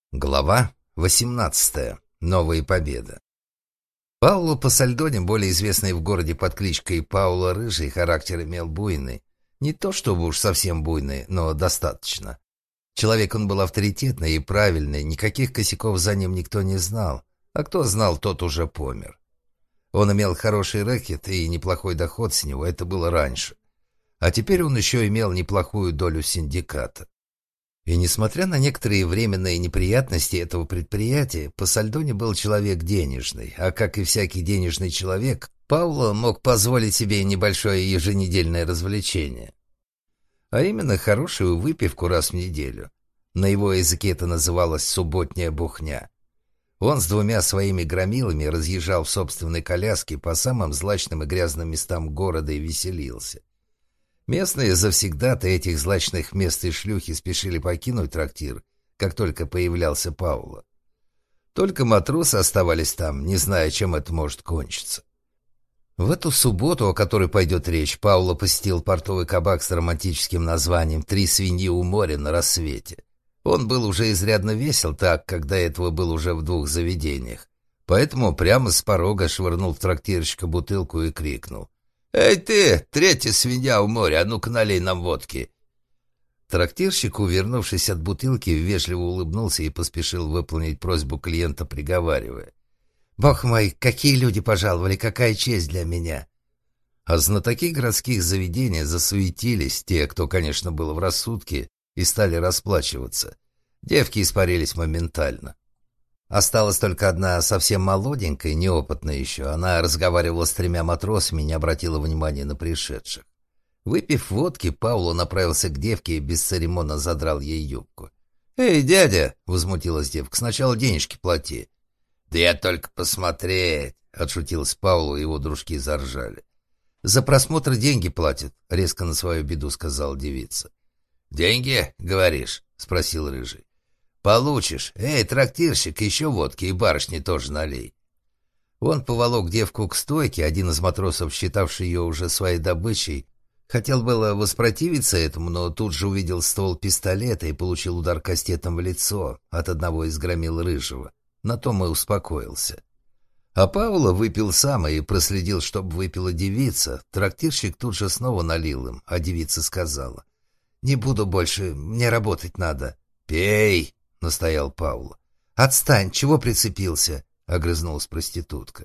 Глава 18. Новая победа. Пауло Пасальдони, более известный в городе под кличкой Пауло Рыжий, характер имел буйный. Не то чтобы уж совсем буйный, но достаточно. Человек он был авторитетный и правильный, никаких косяков за ним никто не знал, а кто знал, тот уже помер. Он имел хороший рэкет и неплохой доход с него, это было раньше. А теперь он еще имел неплохую долю синдиката. И несмотря на некоторые временные неприятности этого предприятия, Пасальдони был человек денежный, а как и всякий денежный человек, Пауло мог позволить себе небольшое еженедельное развлечение. А именно хорошую выпивку раз в неделю. На его языке это называлось «субботняя бухня». Он с двумя своими громилами разъезжал в собственной коляске по самым злачным и грязным местам города и веселился. Местные завсегдаты этих злачных мест и шлюхи спешили покинуть трактир, как только появлялся Пауло. Только матросы оставались там, не зная, чем это может кончиться. В эту субботу, о которой пойдет речь, Пауло посетил портовый кабак с романтическим названием «Три свиньи у моря на рассвете». Он был уже изрядно весел, так как до этого был уже в двух заведениях. Поэтому прямо с порога швырнул в трактирщика бутылку и крикнул: «Эй ты, третья свинья у моря, а ну-ка налей нам водки!» Трактирщик, увернувшись от бутылки, вежливо улыбнулся и поспешил выполнить просьбу клиента, приговаривая: «Бог мой, какие люди пожаловали, какая честь для меня!» А знатоки городских заведений засуетились, те, кто, конечно, был в рассудке, и стали расплачиваться. Девки испарились моментально. Осталась только одна совсем молоденькая, неопытная еще. Она разговаривала с тремя матросами и не обратила внимания на пришедших. Выпив водки, Пауло направился к девке и бесцеремонно задрал ей юбку. «Эй, дядя!» — возмутилась девка. «Сначала денежки плати». «Да я только посмотреть!» — отшутился Пауло, и его дружки заржали. «За просмотр деньги платят», — резко на свою беду сказала девица. «Деньги, говоришь?» — спросил Рыжий. «Получишь. Эй, трактирщик, еще водки и барышни тоже налей». Он поволок девку к стойке, один из матросов, считавший ее уже своей добычей, хотел было воспротивиться этому, но тут же увидел ствол пистолета и получил удар кастетом в лицо от одного из громил Рыжего. На том и успокоился. А Пауло выпил сам и проследил, чтобы выпила девица. Трактирщик тут же снова налил им, а девица сказала: «Не буду больше, мне работать надо». «Пей!» — настоял Пауло. «Отстань, чего прицепился?» — огрызнулась проститутка.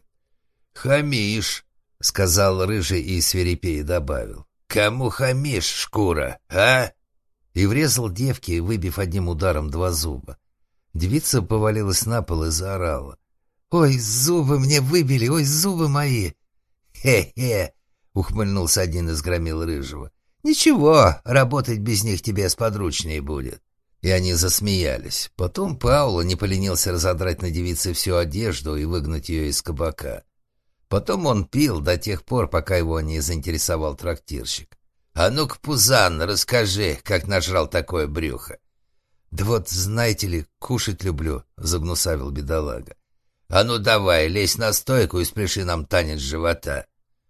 «Хамишь!» — сказал Рыжий и свирепее добавил. «Кому хамишь, шкура, а?» И врезал девке, выбив одним ударом два зуба. Девица повалилась на пол и заорала: «Ой, зубы мне выбили, ой, зубы мои!» «Хе-хе!» — ухмыльнулся один из громил Рыжего. «Ничего, работать без них тебе сподручнее будет». И они засмеялись. Потом Пауло не поленился разодрать на девице всю одежду и выгнать ее из кабака. Потом он пил до тех пор, пока его не заинтересовал трактирщик. «А ну-ка, Пузан, расскажи, как нажрал такое брюхо». «Да вот, знаете ли, кушать люблю», — загнусавил бедолага. «А ну давай, лезь на стойку и спляши нам танец живота».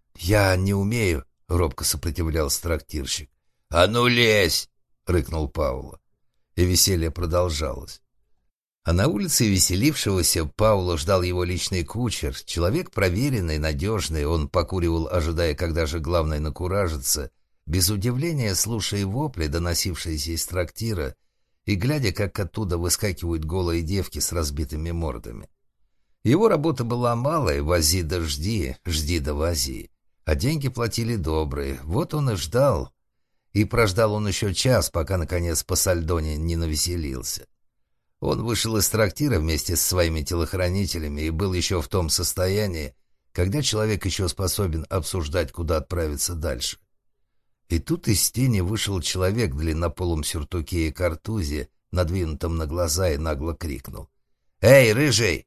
«Я не умею», — робко сопротивлялся трактирщик. «А ну лезь!» — рыкнул Пауло. И веселье продолжалось. А на улице веселившегося Пауло ждал его личный кучер. Человек проверенный, надежный, он покуривал, ожидая, когда же главное накуражится, без удивления слушая вопли, доносившиеся из трактира, и глядя, как оттуда выскакивают голые девки с разбитыми мордами. Его работа была малая: вози да жди, жди да вози. А деньги платили добрые. Вот он и ждал. И прождал он еще час, пока, наконец, Пасальдони не навеселился. Он вышел из трактира вместе с своими телохранителями и был еще в том состоянии, когда человек еще способен обсуждать, куда отправиться дальше. И тут из тени вышел человек в длиннополом сюртуке и картузе, надвинутом на глаза, и нагло крикнул: «Эй, Рыжий!»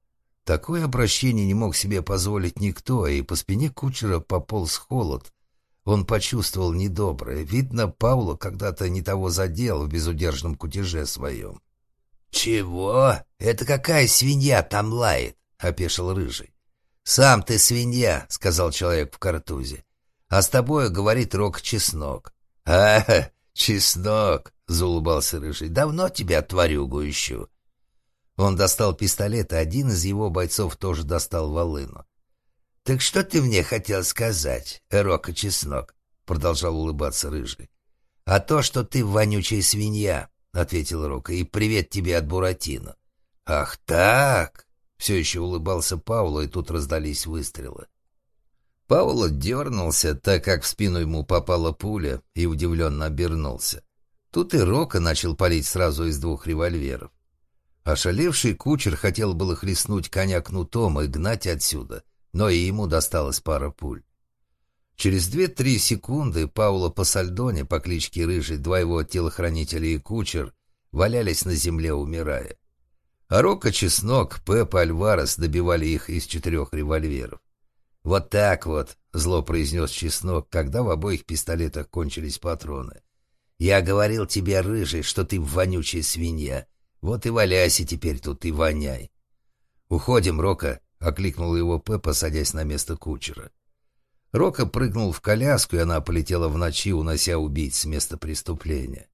Такое обращение не мог себе позволить никто, и по спине кучера пополз холод. Он почувствовал недоброе. Видно, Пауло когда-то не того задел в безудержном кутеже своем. «Чего? Это какая свинья там лает?» — опешил Рыжий. «Сам ты свинья», — сказал человек в картузе. «А с тобой говорит Рок-чеснок». «А, чеснок», — заулыбался Рыжий. «Давно тебя, тварюгу, ищу». Он достал пистолет, а один из его бойцов тоже достал волыну. «Так что ты мне хотел сказать, Рока Чеснок?» — продолжал улыбаться Рыжий. «А то, что ты вонючая свинья», — ответил Рока, — «и привет тебе от Буратино». «Ах так!» — все еще улыбался Пауло, и тут раздались выстрелы. Пауло дернулся, так как в спину ему попала пуля, и удивленно обернулся. Тут и Рока начал палить сразу из 2 револьверов. Ошалевший кучер хотел было хлестнуть коня кнутом и гнать отсюда, но и ему досталась пара пуль. Через 2-3 секунды Пауло Пасальдоне по кличке Рыжий, 2 его телохранителя и кучер валялись на земле, умирая. А Рока Чеснок, Пеппа Альварес добивали их из 4 револьверов. «Вот так вот», — зло произнес Чеснок, когда в обоих пистолетах кончились патроны. «Я говорил тебе, Рыжий, что ты вонючая свинья. Вот и валяйся теперь тут и воняй». «Уходим, Рока», — окликнул его Пеппа, садясь на место кучера. Рока прыгнул в коляску, и она полетела в ночи, унося убийц с места преступления.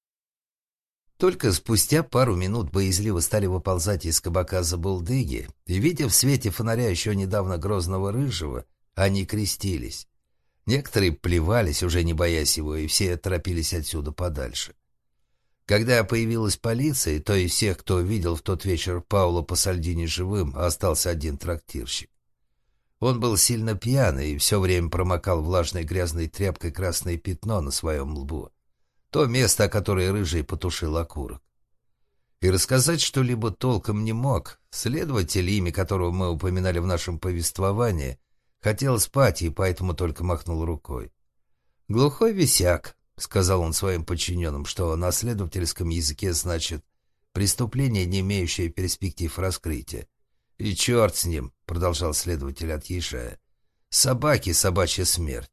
Только спустя пару минут боязливо стали выползать из кабака забулдыги, и, видя в свете фонаря еще недавно грозного Рыжего, они крестились. Некоторые плевались, уже не боясь его, и все торопились отсюда подальше. Когда появилась полиция, то из всех, кто видел в тот вечер Пауло Пасальдини живым, остался один трактирщик. Он был сильно пьяный и все время промокал влажной грязной тряпкой красное пятно на своем лбу. То место, о которое Рыжий потушил окурок. И рассказать что-либо толком не мог. Следователь, имя которого мы упоминали в нашем повествовании, хотел спать и поэтому только махнул рукой. «Глухой висяк», — сказал он своим подчиненным, что на следовательском языке значит «преступление, не имеющее перспектив раскрытия». «И черт с ним», — продолжал следователь, отъезжая. «Собаки, собачья смерть».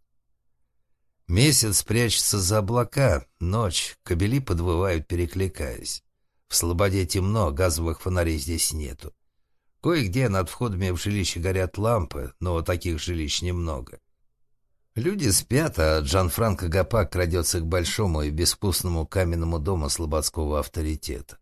Месяц прячется за облака, ночь, кобели подвывают, перекликаясь. В Слободе темно, газовых фонарей здесь нету. Кое-где над входами в жилище горят лампы, но таких жилищ немного. Люди спят, а Джанфранко Гапак крадется к большому и безвкусному каменному дому слободского авторитета.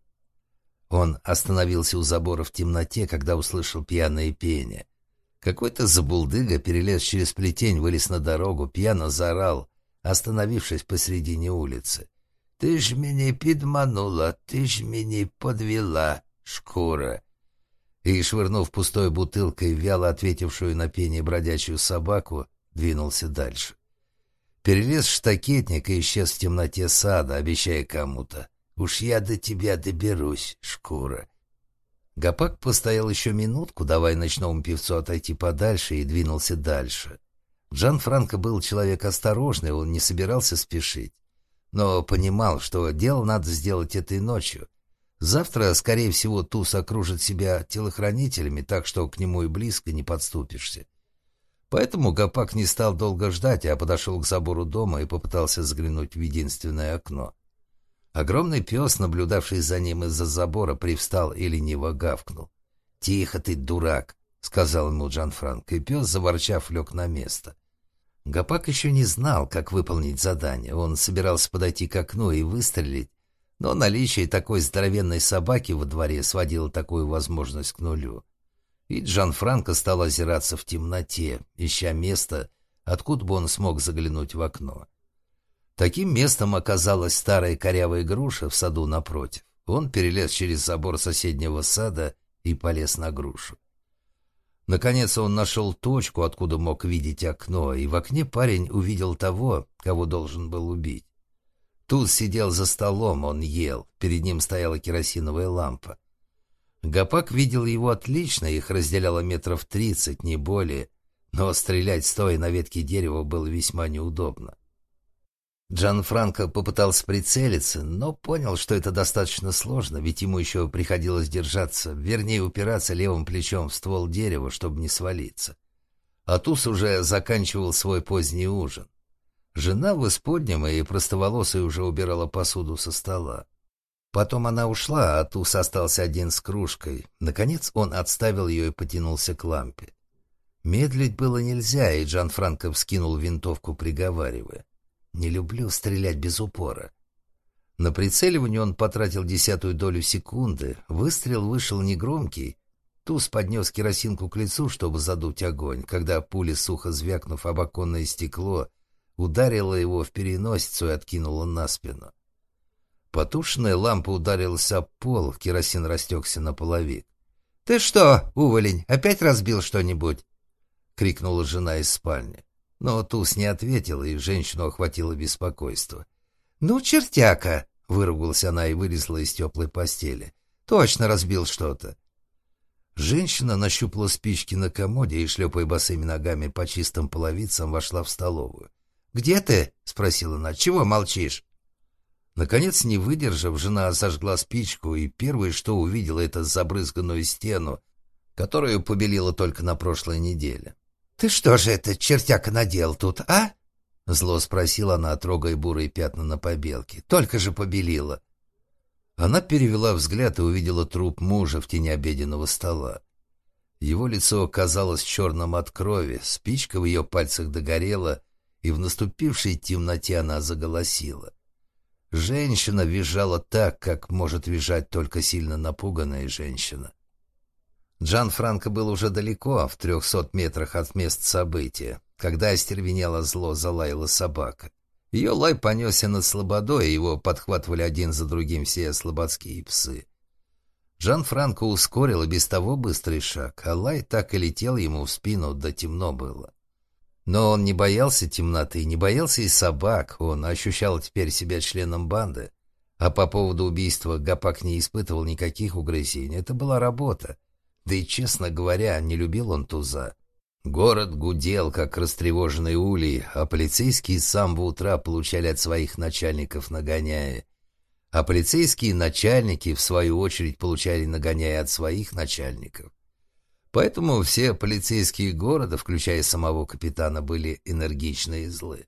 Он остановился у забора в темноте, когда услышал пьяное пение. Какой-то забулдыга перелез через плетень, вылез на дорогу, пьяно заорал, остановившись посредине улицы. «Ты ж меня подманула, ты ж меня подвела, шкура!» И, швырнув пустой бутылкой вяло ответившую на пение бродячую собаку, двинулся дальше. Перелез штакетник и исчез в темноте сада, обещая кому-то: «Уж я до тебя доберусь, шкура!» Гапак постоял еще минутку, давая ночному певцу отойти подальше, и двинулся дальше. Джанфранко был человек осторожный, он не собирался спешить, но понимал, что дело надо сделать этой ночью. Завтра, скорее всего, Туз окружит себя телохранителями, так что к нему и близко не подступишься. Поэтому Гапак не стал долго ждать, а подошел к забору дома и попытался заглянуть в единственное окно. Огромный пес, наблюдавший за ним из-за забора, привстал и лениво гавкнул. «Тихо ты, дурак!» — сказал ему Джанфранко, и пес, заворчав, лег на место. Гапак еще не знал, как выполнить задание. Он собирался подойти к окну и выстрелить, но наличие такой здоровенной собаки во дворе сводило такую возможность к нулю. И Джанфранко стал озираться в темноте, ища место, откуда бы он смог заглянуть в окно. Таким местом оказалась старая корявая груша в саду напротив. Он перелез через забор соседнего сада и полез на грушу. Наконец он нашел точку, откуда мог видеть окно, и в окне парень увидел того, кого должен был убить. Туз сидел за столом, он ел, перед ним стояла керосиновая лампа. Гапак видел его отлично, их разделяло 30 метров, не более, но стрелять стоя на ветке дерева было весьма неудобно. Джанфранко попытался прицелиться, но понял, что это достаточно сложно, ведь ему еще приходилось держаться, вернее упираться левым плечом в ствол дерева, чтобы не свалиться. А Туз уже заканчивал свой поздний ужин. Жена в исподнем и простоволосая уже убирала посуду со стола. Потом она ушла, а Туз остался один с кружкой. Наконец он отставил ее и потянулся к лампе. Медлить было нельзя, и Джанфранко вскинул винтовку, приговаривая: «Не люблю стрелять без упора». На прицеливание он потратил 0,1 секунды. Выстрел вышел негромкий. Туз поднес керосинку к лицу, чтобы задуть огонь, когда пуля, сухо звякнув об оконное стекло, ударила его в переносицу и откинула на спину. Потушенная лампа ударилась об пол, керосин растекся на половик. «Ты что, уволень, опять разбил что-нибудь?» — крикнула жена из спальни. Но Туз не ответил, и женщину охватило беспокойство. «Ну, чертяка!» — выругалась она и вылезла из теплой постели. «Точно разбил что-то!» Женщина нащупала спички на комоде и, шлепая босыми ногами по чистым половицам, вошла в столовую. «Где ты?» — спросила она. «Чего молчишь?» Наконец, не выдержав, жена зажгла спичку, и первое, что увидела, это забрызганную стену, которую побелила только на прошлой неделе. «Ты что же это, чертяка, наделал тут, а?» — зло спросила она, трогая бурые пятна на побелке. «Только же побелила». Она перевела взгляд и увидела труп мужа в тени обеденного стола. Его лицо казалось черным от крови, спичка в ее пальцах догорела, и в наступившей темноте она заголосила. Женщина визжала так, как может визжать только сильно напуганная женщина. Джанфранко был уже далеко, в 300 метрах от места события, когда остервенело зло залаяла собака. Ее лай понесся над слободой, и его подхватывали один за другим все слободские псы. Джанфранко ускорил и без того быстрый шаг, а лай так и летел ему в спину, да темно было. Но он не боялся темноты, не боялся и собак, он ощущал теперь себя членом банды. А по поводу убийства Гапак не испытывал никаких угрызений, это была работа. Да и, честно говоря, не любил он Туза. Город гудел, как растревоженный улей, а полицейские с самого утра получали от своих начальников нагоняя. А полицейские начальники, в свою очередь, получали нагоняя от своих начальников. Поэтому все полицейские города, включая самого капитана, были энергичны и злы.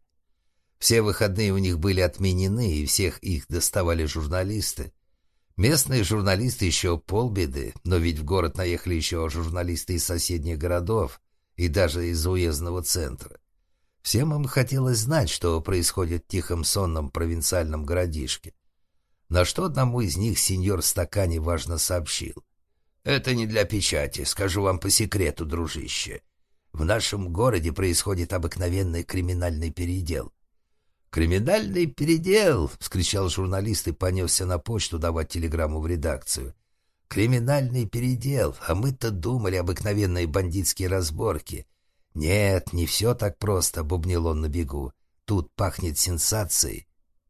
Все выходные у них были отменены, и всех их доставали журналисты. Местные журналисты еще полбеды, но ведь в город наехали еще журналисты из соседних городов и даже из уездного центра. Всем им хотелось знать, что происходит в тихом сонном провинциальном городишке. На что одному из них сеньор Стакани важно сообщил. «Это не для печати, скажу вам по секрету, дружище. В нашем городе происходит обыкновенный криминальный передел». «Криминальный передел!» — вскричал журналист и понесся на почту давать телеграмму в редакцию. «Криминальный передел, а мы-то думали обыкновенные бандитские разборки». «Нет, не все так просто», — бубнил он на бегу. «Тут пахнет сенсацией».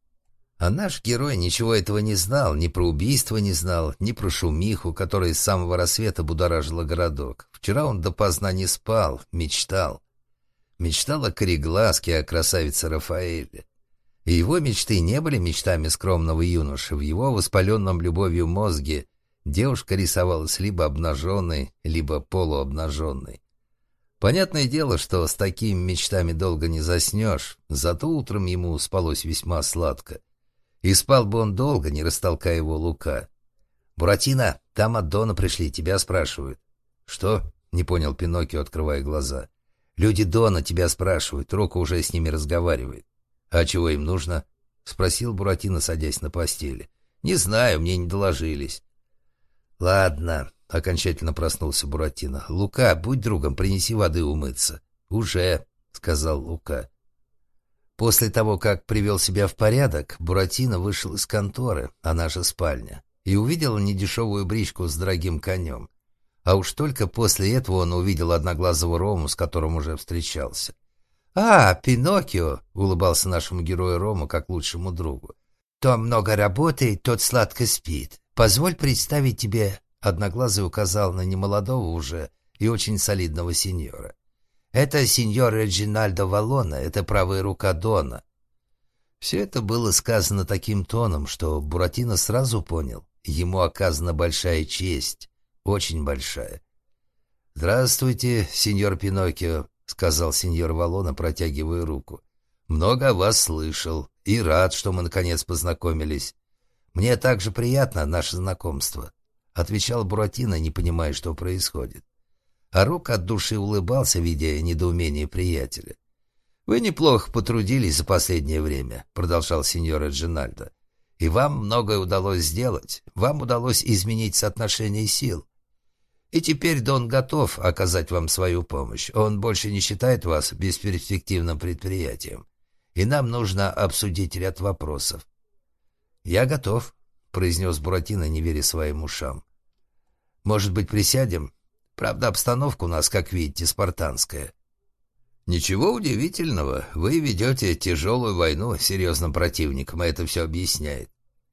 А наш герой ничего этого не знал, ни про убийство не знал, ни про шумиху, которая с самого рассвета будоражила городок. Вчера он допоздна не спал, мечтал. Мечтал о кореглазке, о красавице Рафаэле. И его мечты не были мечтами скромного юноши. В его воспаленном любовью мозге девушка рисовалась либо обнаженной, либо полуобнаженной. Понятное дело, что с такими мечтами долго не заснешь, зато утром ему спалось весьма сладко. И спал бы он долго, не растолкая его Лука. «Буратино, там от Дона пришли, тебя спрашивают». «Что?» — не понял Пиноккио, открывая глаза. «Люди Дона тебя спрашивают, Рока уже с ними разговаривает». «А чего им нужно?» — спросил Буратино, садясь на постели. «Не знаю, мне не доложились». «Ладно», — окончательно проснулся Буратино. «Лука, будь другом, принеси воды умыться». «Уже», — сказал Лука. После того, как привел себя в порядок, Буратино вышел из конторы, она же спальня, и увидел недешевую бричку с дорогим конем. А уж только после этого он увидел одноглазого Рому, с которым уже встречался. «А, Пиноккио!» — улыбался нашему герою Рому как лучшему другу. «То много работает, тот сладко спит. Позволь представить тебе...» — Одноглазый указал на немолодого уже и очень солидного сеньора. «Это сеньор Реджинальдо Валлона, это правая рука Дона». Все это было сказано таким тоном, что Буратино сразу понял, ему оказана большая честь, очень большая. «Здравствуйте, сеньор Пиноккио», — сказал сеньор Валлона, протягивая руку. «Много о вас слышал и рад, что мы наконец познакомились. Мне также приятно наше знакомство», — отвечал Буратино, не понимая, что происходит. А Рок от души улыбался, видя недоумение приятеля. «Вы неплохо потрудились за последнее время», — продолжал сеньор Реджинальдо. И вам многое удалось сделать. Вам удалось изменить соотношение сил. И теперь Дон готов оказать вам свою помощь. Он больше не считает вас бесперспективным предприятием. И нам нужно обсудить ряд вопросов». «Я готов», — произнес Буратино, не веря своим ушам. «Может быть, присядем? Правда, обстановка у нас, как видите, спартанская». «Ничего удивительного. Вы ведете тяжелую войну с серьезным противником, и это все объясняет».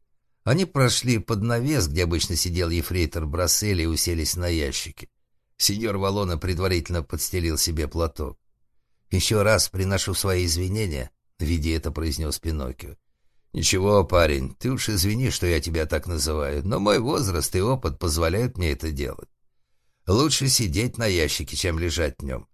Они прошли под навес, где обычно сидел ефрейтор Брассель, и уселись на ящики. Сеньор Валлоне предварительно подстелил себе платок. «Еще раз приношу свои извинения», — видя это, произнес Пиноккио. «Ничего, парень, ты уж извини, что я тебя так называю, но мой возраст и опыт позволяют мне это делать. Лучше сидеть на ящике, чем лежать в нем.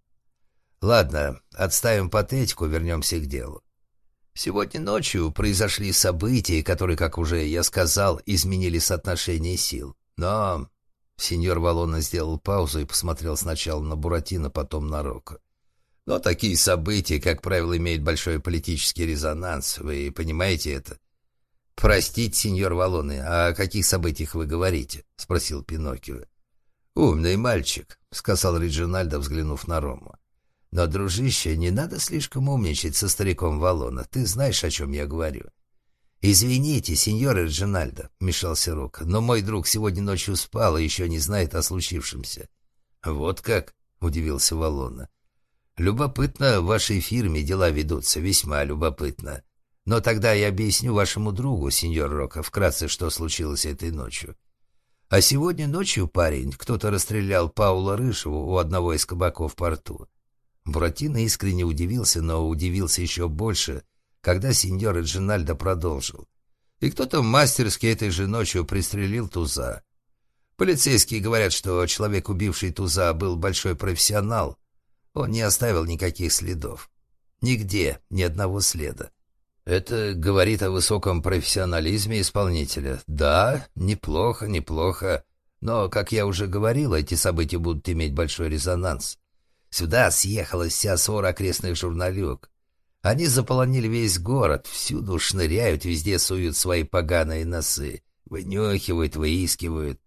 Ладно, отставим патетику, вернемся к делу. Сегодня ночью произошли события, которые, как уже я сказал, изменили соотношение сил. Но...» Сеньор Валлоне сделал паузу и посмотрел сначала на Буратино, потом на Рока. «Но такие события, как правило, имеют большой политический резонанс. Вы понимаете это?» «Простите, сеньор Валлоне, о каких событиях вы говорите?» — спросил Пиноккио. «Умный мальчик», — сказал Реджинальдо, взглянув на Рому. «Но, дружище, не надо слишком умничать со стариком Валлоне. Ты знаешь, о чем я говорю». «Извините, сеньор Реджинальдо», — вмешался Рока, «но мой друг сегодня ночью спал и еще не знает о случившемся». «Вот как?» — удивился Валлоне. «Любопытно, в вашей фирме дела ведутся, весьма любопытно. Но тогда я объясню вашему другу, сеньор Рока, вкратце, что случилось этой ночью. А сегодня ночью, парень, кто-то расстрелял Паула Рыжего у одного из кабаков в порту». Буратино искренне удивился, но удивился еще больше, когда сеньор Реджинальдо продолжил. «И кто-то мастерски этой же ночью пристрелил Туза. Полицейские говорят, что человек, убивший Туза, был большой профессионал. Он не оставил никаких следов. Нигде, ни одного следа. Это говорит о высоком профессионализме исполнителя. Да, неплохо, неплохо. Но, как я уже говорил, эти события будут иметь большой резонанс. Сюда съехалась вся свора окрестных журналюк. Они заполонили весь город, всюду шныряют, везде суют свои поганые носы. Вынюхивают, выискивают.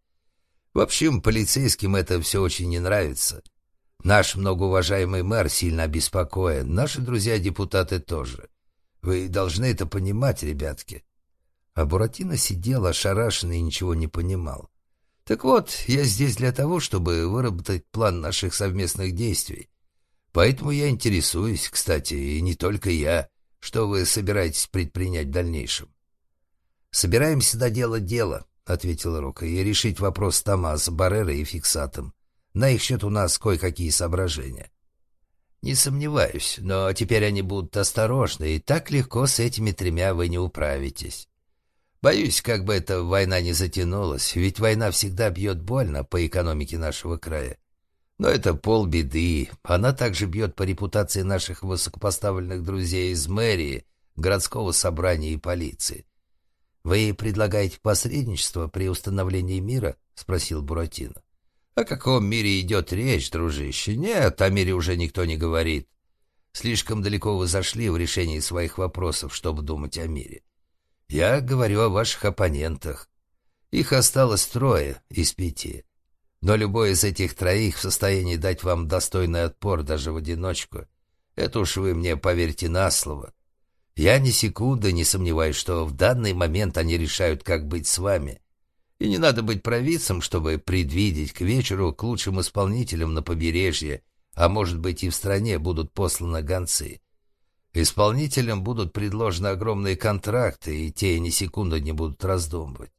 В общем, полицейским это все очень не нравится. Наш многоуважаемый мэр сильно обеспокоен, наши друзья-депутаты тоже. Вы должны это понимать, ребятки». А Буратино сидел ошарашенный и ничего не понимал. «Так вот, я здесь для того, чтобы выработать план наших совместных действий. Поэтому я интересуюсь, кстати, и не только я, что вы собираетесь предпринять в дальнейшем». «Собираемся доделать дело», — ответил Рока, — «и решить вопрос с Томасо, Баррера и Фиксатом. На их счет у нас кое-какие соображения». «Не сомневаюсь, но теперь они будут осторожны, и так легко с этими тремя вы не управитесь. Боюсь, как бы эта война не затянулась, ведь война всегда бьет больно по экономике нашего края. Но это полбеды, она также бьет по репутации наших высокопоставленных друзей из мэрии, городского собрания и полиции. Вы предлагаете посредничество при установлении мира?» — спросил Буратино. «О каком мире идет речь, дружище? Нет, о мире уже никто не говорит. Слишком далеко вы зашли в решении своих вопросов, чтобы думать о мире. Я говорю о ваших оппонентах. Их осталось 3 из 5. Но любой из этих 3 в состоянии дать вам достойный отпор даже в одиночку. Это уж вы мне поверьте на слово. Я ни секунды не сомневаюсь, что в данный момент они решают, как быть с вами. И не надо быть провидцем, чтобы предвидеть, к вечеру к лучшим исполнителям на побережье, а может быть и в стране, будут посланы гонцы. Исполнителям будут предложены огромные контракты, и те ни секунды не будут раздумывать.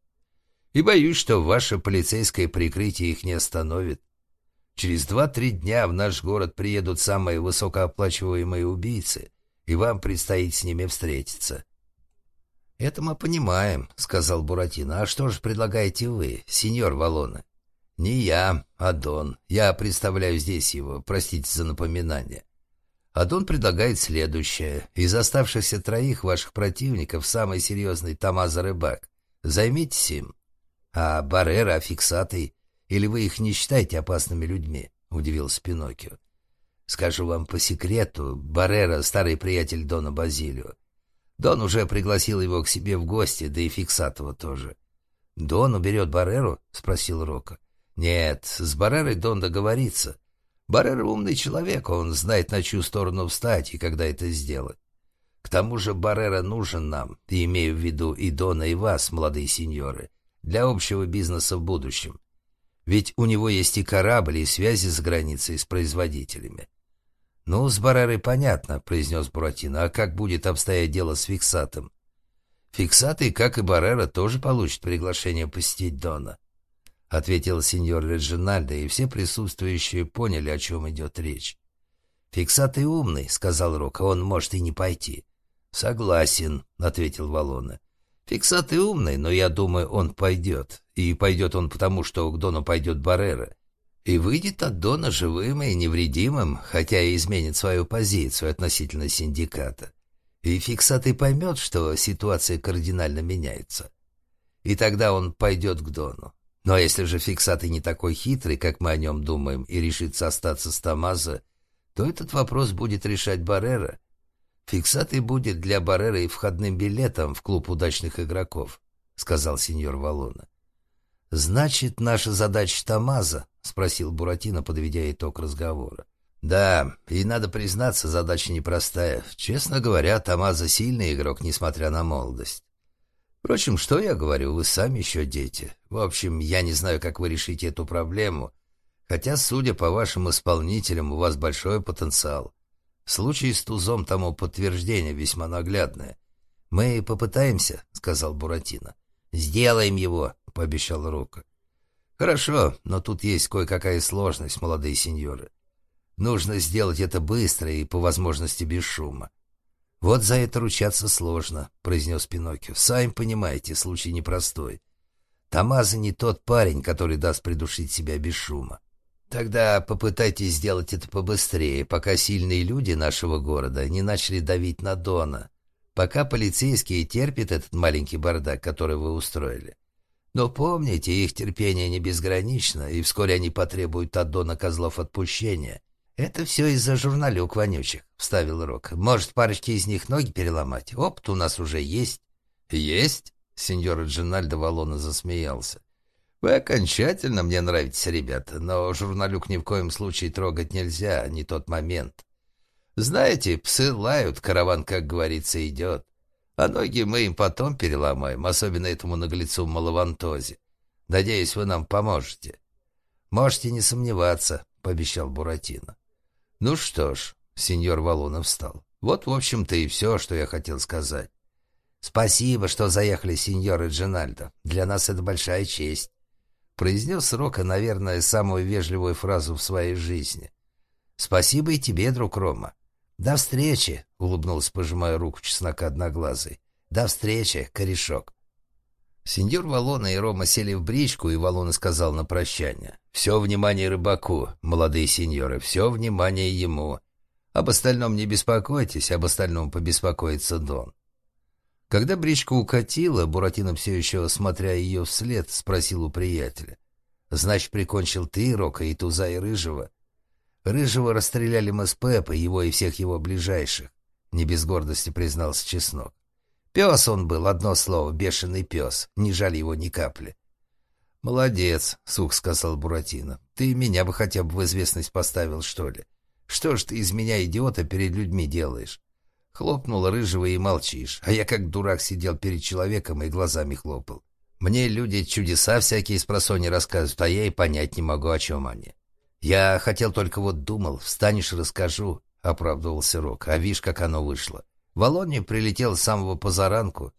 И боюсь, что ваше полицейское прикрытие их не остановит. Через 2-3 дня в наш город приедут самые высокооплачиваемые убийцы, и вам предстоит с ними встретиться». «Это мы понимаем», — сказал Буратино. «А что же предлагаете вы, сеньор Валлоне?» «Не я, а Дон. Я представляю здесь его, простите за напоминание. А Дон предлагает следующее. Из оставшихся 3 ваших противников самый серьезный Томазо Рыбак. Займитесь им. А Баррера, Фиксатой, или вы их не считаете опасными людьми?» — удивился Пиноккио. «Скажу вам по секрету, Баррера — старый приятель Дона Базилио. Дон уже пригласил его к себе в гости, да и Фиксатова тоже. «Дон уберет Барреру?» — спросил Рока. «Нет, с Баррерой Дон договорится. Баррера умный человек, он знает, на чью сторону встать и когда это сделать. К тому же Баррера нужен нам, и имею в виду и Дона, и вас, молодые сеньоры, для общего бизнеса в будущем. Ведь у него есть и корабль, и связи с границей с производителями». «Ну, с Баррерой понятно», — произнес Буратино. «А как будет обстоять дело с Фиксатом?» «Фиксатый, как и Баррера, тоже получит приглашение посетить Дона», — ответил сеньор Реджинальдо, и все присутствующие поняли, о чем идет речь. «Фиксатый умный», — сказал Рока, — «он может и не пойти». «Согласен», — ответил Валлоне. «Фиксатый умный, но я думаю, он пойдет. И пойдет он потому, что к Дону пойдет Баррера. И выйдет от Дона живым и невредимым, хотя и изменит свою позицию относительно синдиката. И Фиксатый поймет, что ситуация кардинально меняется. И тогда он пойдет к Дону. Но если же Фиксатый не такой хитрый, как мы о нем думаем, и решится остаться с Томмазо, то этот вопрос будет решать Баррера. Фиксатый будет для Баррера и входным билетом в клуб удачных игроков», — сказал сеньор Валлоне. «Значит, наша задача Томмазо?» — спросил Буратино, подведя итог разговора. «Да, и надо признаться, задача непростая. Честно говоря, Томмазо сильный игрок, несмотря на молодость. Впрочем, что я говорю, вы сами еще дети. В общем, я не знаю, как вы решите эту проблему, хотя, судя по вашим исполнителям, у вас большой потенциал. В случае с Тузом тому подтверждение весьма наглядное. Мы попытаемся», — сказал Буратино. «Сделаем его», — пообещал Рока. «Хорошо, но тут есть кое-какая сложность, молодые сеньоры. Нужно сделать это быстро и, по возможности, без шума». «Вот за это ручаться сложно», — произнес Пиноккио. «Сами понимаете, случай непростой. Томмазо не тот парень, который даст придушить себя без шума. Тогда попытайтесь сделать это побыстрее, пока сильные люди нашего города не начали давить на Дона, пока полицейские терпят этот маленький бардак, который вы устроили. Но помните, их терпение не безгранично, и вскоре они потребуют от Дона козлов отпущения». «Это все из-за журналюк вонючих», — вставил Рок. «Может, парочке из них ноги переломать? Опыт у нас уже есть». «Есть?» — сеньор Джинальдо Валлоне засмеялся. «Вы окончательно мне нравитесь, ребята, но журналюк ни в коем случае трогать нельзя, не тот момент. Знаете, псы лают, караван, как говорится, идет. А ноги мы им потом переломаем, особенно этому наглецу Малавантозе. Надеюсь, вы нам поможете». «Можете не сомневаться», — пообещал Буратино. «Ну что ж», — сеньор Валлоне встал. «Вот, в общем-то, и все, что я хотел сказать. Спасибо, что заехали, сеньор Реджинальдо. Для нас это большая честь», — произнес Рока, наверное, самую вежливую фразу в своей жизни. «Спасибо и тебе, друг Рома». «До встречи», — улыбнулся, пожимая руку чеснока одноглазый. «До встречи, корешок». Сеньор Валлоне и Рома сели в бричку, и Валлоне сказал на прощание: «Все внимание рыбаку, молодые сеньоры, все внимание ему. Об остальном не беспокойтесь, об остальном побеспокоится Дон». Когда бричка укатила, Буратино, все еще смотря ее вслед, спросил у приятеля: «Значит, прикончил ты, Рока, и Туза, и Рыжего?» «Рыжего расстреляли мы с Пеппой, его и всех его ближайших», — не без гордости признался Чеснок. «Пес он был, одно слово, бешеный пес, не жаль его ни капли». «Молодец», — сухо сказал Буратино. «Ты меня бы хотя бы в известность поставил, что ли? Что ж ты из меня, идиота, перед людьми делаешь?» Хлопнул Рыжего и молчишь, а я как дурак сидел перед человеком и глазами хлопал. Мне люди чудеса всякие спросонья рассказывают, а я и понять не могу, о чем они. «Я хотел только вот думал, встанешь, расскажу», — оправдывался Рок, а видишь, как оно вышло. Валлоне прилетел с самого позаранку.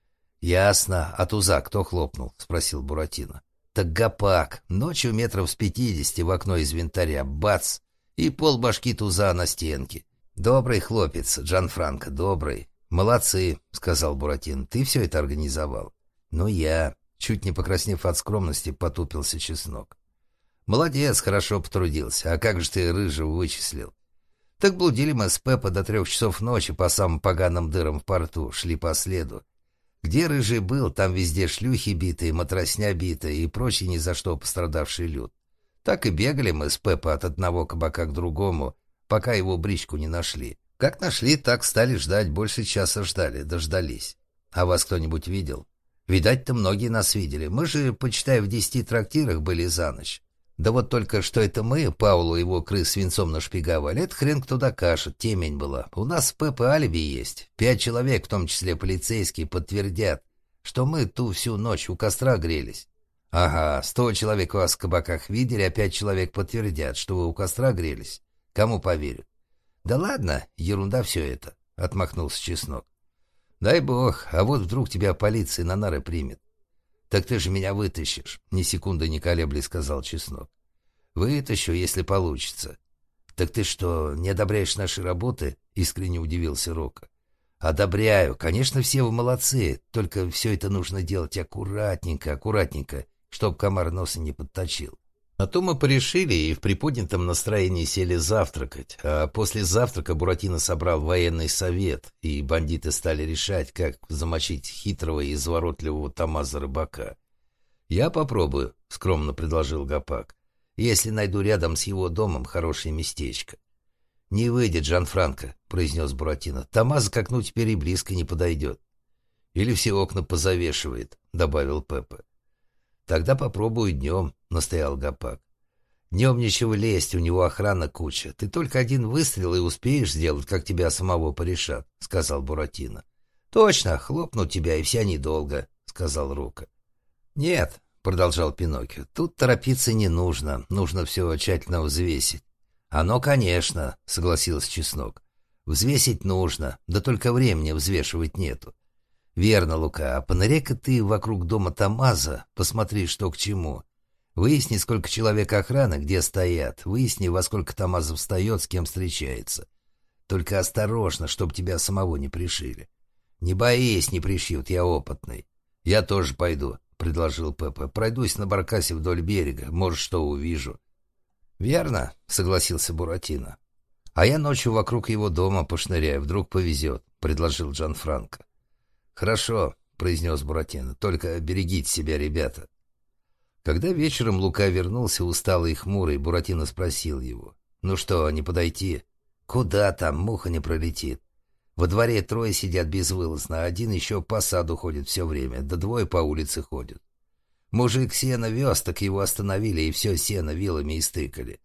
«Ясно. А Туза кто хлопнул?» — спросил Буратино. «Так гопак. Ночью метров с 50 в окно из винтаря. Бац! И полбашки Туза на стенке. Добрый хлопец, Джанфранко, добрый. Молодцы», — сказал Буратино. «Ты все это организовал?» «Ну, я». Чуть не покраснев от скромности, потупился Чеснок. «Молодец, хорошо потрудился. А как же ты Рыжего вычислил?» «Так блудили мы с Пеппо до 3 часов ночи по самым поганым дырам в порту, шли по следу. Где Рыжий был, там везде шлюхи битые, матросня битая и прочий ни за что пострадавший люд. Так и бегали мы с Пеппо от одного кабака к другому, пока его бричку не нашли. Как нашли, так стали ждать. Больше часа ждали, дождались. А вас кто-нибудь видел? Видать-то многие нас видели. Мы же, почитай, в 10 трактирах были за ночь. Да вот только что это мы, Паулу его крыс свинцом нашпиговали, это хрен кто докажет, темень была. У нас в Пепе алиби есть. 5 человек, в том числе полицейские, подтвердят, что мы ту всю ночь у костра грелись. Ага, 100 человек вас в кабаках видели, а 5 человек подтвердят, что вы у костра грелись. Кому поверят? Да ладно, ерунда все это, отмахнулся Чеснок. Дай бог, а вот вдруг тебя полиция на нары примет. Так ты же меня вытащишь, ни секунды не колеблясь, сказал Чеснок. Вытащу, если получится. Так ты что, не одобряешь наши работы? Искренне удивился Рока. Одобряю, конечно, все вы молодцы, только все это нужно делать аккуратненько, аккуратненько, чтоб комар носа не подточил. А то мы порешили и в приподнятом настроении сели завтракать, а после завтрака Буратино собрал военный совет, и бандиты стали решать, как замочить хитрого и изворотливого Томмазо Рыбака. «Я попробую», — скромно предложил Гапак, «если найду рядом с его домом хорошее местечко». «Не выйдет, Джанфранко», — произнес Буратино, «Томмазо к окну теперь и близко не подойдет». «Или все окна позавешивает», — добавил Пепе. «Тогда попробую днем», — настоял Гапак. «Днем нечего лезть, у него охрана куча. Ты только один выстрел и успеешь сделать, как тебя самого порешат», — сказал Буратино. «Точно, хлопнут тебя, и вся недолго», — сказал Рука. «Нет», — продолжал Пиноккио, — «тут торопиться не нужно, нужно все тщательно взвесить». «Оно, конечно», — согласился Чеснок. «Взвесить нужно, да только времени взвешивать нету». «Верно, Лука, а поныряй-ка ты вокруг дома Томмазо, посмотри, что к чему. Выясни, сколько человек охраны, где стоят, выясни, во сколько Томмазо встает, с кем встречается. Только осторожно, чтоб тебя самого не пришили. Не боись, не пришьют, я опытный». «Я тоже пойду», — предложил Пепе. «Пройдусь на баркасе вдоль берега, может, что увижу». «Верно», — согласился Буратино. «А я ночью вокруг его дома пошныряю, вдруг повезет», — предложил Джанфранко. «Хорошо», — произнес Буратино, — «только берегите себя, ребята». Когда вечером Лука вернулся, усталый и хмурый, Буратино спросил его. «Ну что, не подойти?» «Куда там? Муха не пролетит. Во дворе 3 сидят безвылазно, а один еще по саду ходит все время, да 2 по улице ходят. Мужик сено вез, так его остановили и все сено вилами истыкали.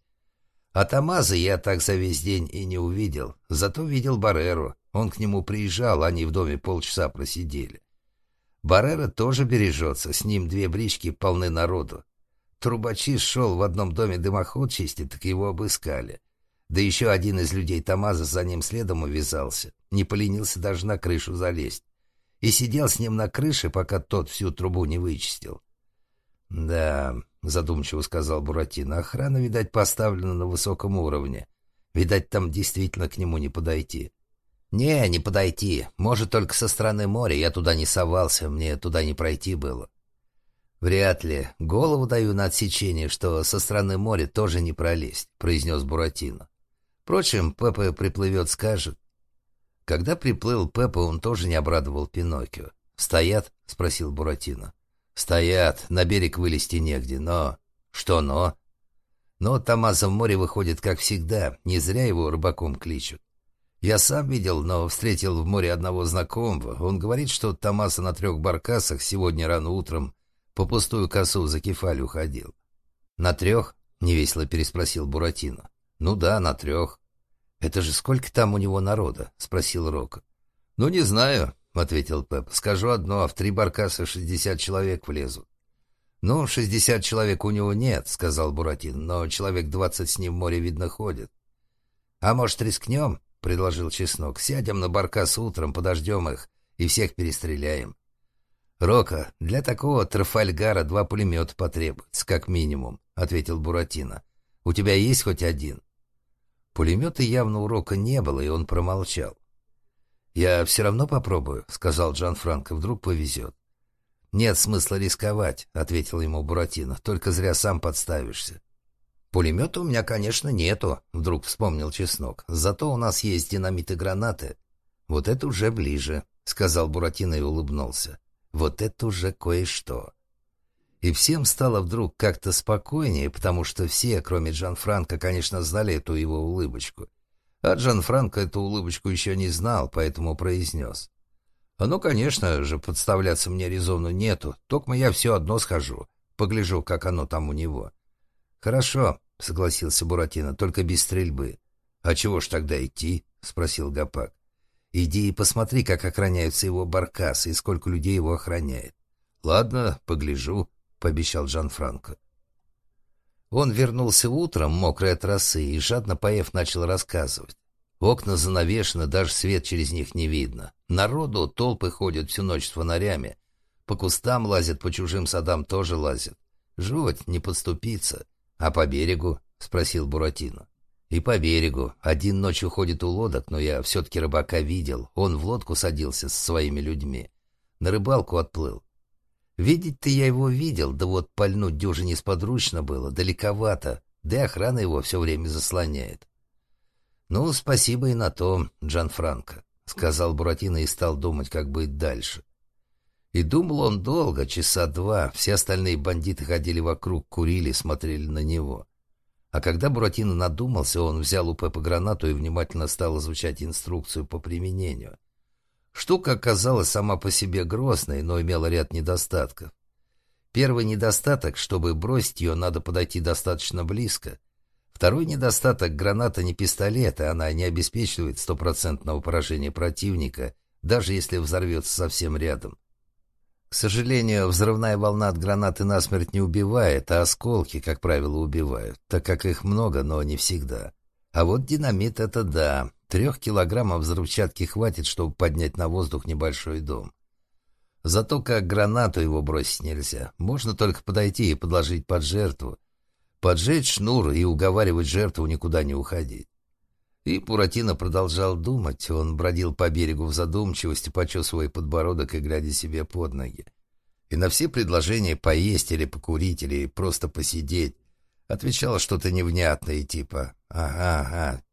А Томмазо я так за весь день и не увидел, зато видел Барреру. Он к нему приезжал, они в доме полчаса просидели. Баррера тоже бережется, с ним 2 брички полны народу. Трубочист шел в одном доме дымоход чистить, так его обыскали. Да еще один из людей Томмазо за ним следом увязался, не поленился даже на крышу залезть. И сидел с ним на крыше, пока тот всю трубу не вычистил. «Да», — задумчиво сказал Буратино, — «охрана, видать, поставлена на высоком уровне. Видать, там действительно к нему не подойти». «Не подойти. Может, только со стороны моря. Я туда не совался, мне туда не пройти было». «Вряд ли. Голову даю на отсечение, что со стороны моря тоже не пролезть», — произнес Буратино. «Впрочем, Пепе приплывет, скажет». Когда приплыл Пепе, он тоже не обрадовал Пиноккио. «Стоят?» — спросил Буратино. «Стоят. На берег вылезти негде. Но...» «Что но?» «Но Томмазо в море выходит, как всегда. Не зря его рыбаком кличут. Я сам видел, но встретил в море одного знакомого. Он говорит, что Томмазо на 3 баркасах сегодня рано утром по пустую косу за Кефаль уходил». «На 3?» — невесело переспросил Буратино. «Ну да, на 3. «Это же сколько там у него народа?» — спросил Рока. «Ну, не знаю», — ответил Пеп. «Скажу одно, а в 3 баркаса 60 человек влезут». «Ну, 60 человек у него нет», — сказал Буратино, «но человек 20 с ним в море, видно, ходит». «А может, рискнем?» — предложил Чеснок. «Сядем на баркас утром, подождем их и всех перестреляем». «Рока, для такого Трафальгара 2 пулемета потребуется, как минимум», — ответил Буратино. «У тебя есть хоть один?» Пулемета явно у Рока не было, и он промолчал. «Я все равно попробую», — сказал Джанфранко, — «вдруг повезет». «Нет смысла рисковать», — ответил ему Буратино, — «только зря сам подставишься». «Пулемета у меня, конечно, нету», — вдруг вспомнил Чеснок. «Зато у нас есть динамит и гранаты». «Вот это уже ближе», — сказал Буратино и улыбнулся. «Вот это уже кое-что». И всем стало вдруг как-то спокойнее, потому что все, кроме Джанфранко, конечно, знали эту его улыбочку. А Джанфранко эту улыбочку еще не знал, поэтому произнес. «А ну, конечно же, подставляться мне резону нету, только я все одно схожу, погляжу, как оно там у него». «Хорошо», — согласился Буратино, — «только без стрельбы». «А чего ж тогда идти?» — спросил Гапак. «Иди и посмотри, как охраняются его баркасы и сколько людей его охраняет». «Ладно, погляжу», — пообещал Джанфранко. Он вернулся утром, мокрый от росы, и, жадно поев, начал рассказывать. Окна занавешены, даже свет через них не видно. Народу толпы ходят всю ночь с фонарями. По кустам лазят, по чужим садам тоже лазят. Жуть, не подступиться. «А по берегу?» — спросил Буратино. «И по берегу. Один ночью ходит у лодок, но я все-таки рыбака видел. Он в лодку садился со своими людьми. На рыбалку отплыл. Видеть-то я его видел, да вот пальнуть дюже несподручно было, далековато, да и охрана его все время заслоняет». «Ну, спасибо и на том, Джанфранко», — сказал Буратино и стал думать, как быть дальше. И думал он долго, часа два, все остальные бандиты ходили вокруг, курили, смотрели на него. А когда Буратино надумался, он взял у Пеппа гранату и внимательно стал изучать инструкцию по применению. Штука оказалась сама по себе грозной, но имела ряд недостатков. Первый недостаток — чтобы бросить ее, надо подойти достаточно близко. Второй недостаток — граната не пистолет, и она не обеспечивает стопроцентного поражения противника, даже если взорвется совсем рядом. К сожалению, взрывная волна от гранаты насмерть не убивает, а осколки, как правило, убивают, так как их много, но не всегда. А вот динамит — это да. 3 килограммов взрывчатки хватит, чтобы поднять на воздух небольшой дом. Зато как гранату его бросить нельзя. Можно только подойти и подложить под жертву. Поджечь шнур и уговаривать жертву никуда не уходить. И Буратино продолжал думать. Он бродил по берегу в задумчивости, почесывая подбородок и глядя себе под ноги. И на все предложения поесть или покурить, или просто посидеть отвечало что-то невнятное, типа «Ага,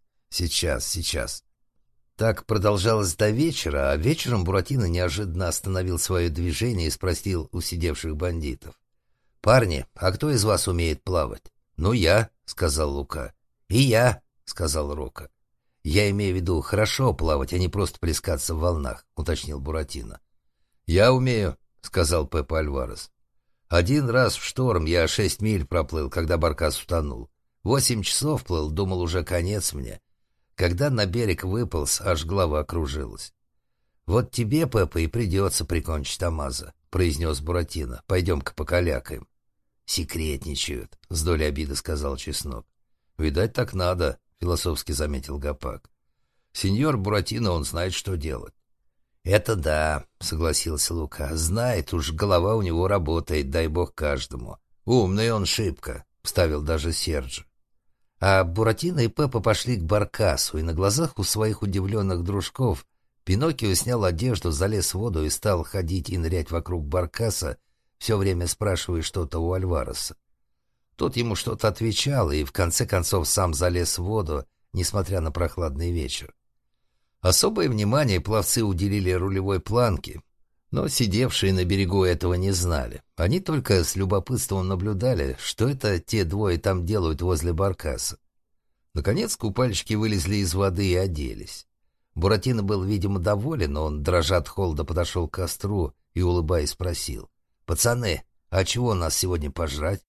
сейчас». Так продолжалось до вечера, а вечером Буратино неожиданно остановил свое движение и спросил у сидевших бандитов. «Парни, а кто из вас умеет плавать?» «Ну, я», — сказал Лука. «И я», — сказал Рока. «Я имею в виду хорошо плавать, а не просто плескаться в волнах», — уточнил Буратино. «Я умею», — сказал Пеппа Альварес. «Один раз в шторм я 6 миль проплыл, когда баркас утонул. 8 часов плыл, думал, уже конец мне. Когда на берег выполз, аж голова кружилась». «Вот тебе, Пеппа, и придется прикончить Амаза», — произнес Буратино. «Пойдем-ка покалякаем». «Секретничают», — с долей обиды сказал Чеснок. «Видать, так надо», — философски заметил Гапак. «Сеньор Буратино, он знает, что делать». «Это да», — согласился Лука. «Знает, уж голова у него работает, дай бог каждому. Умный он шибко», — вставил даже Серджи. А Буратино и Пеппа пошли к баркасу, и на глазах у своих удивленных дружков Пиноккио снял одежду, залез в воду и стал ходить и нырять вокруг баркаса, все время спрашивая что-то у Альвареса. Тот ему что-то отвечал и в конце концов сам залез в воду, несмотря на прохладный вечер. Особое внимание пловцы уделили рулевой планке, но сидевшие на берегу этого не знали. Они только с любопытством наблюдали, что это те двое там делают возле баркаса. Наконец купальщики вылезли из воды и оделись. Буратино был, видимо, доволен, но он, дрожа от холода, подошел к костру и, улыбаясь, спросил: «Пацаны, а чего у нас сегодня пожрать?»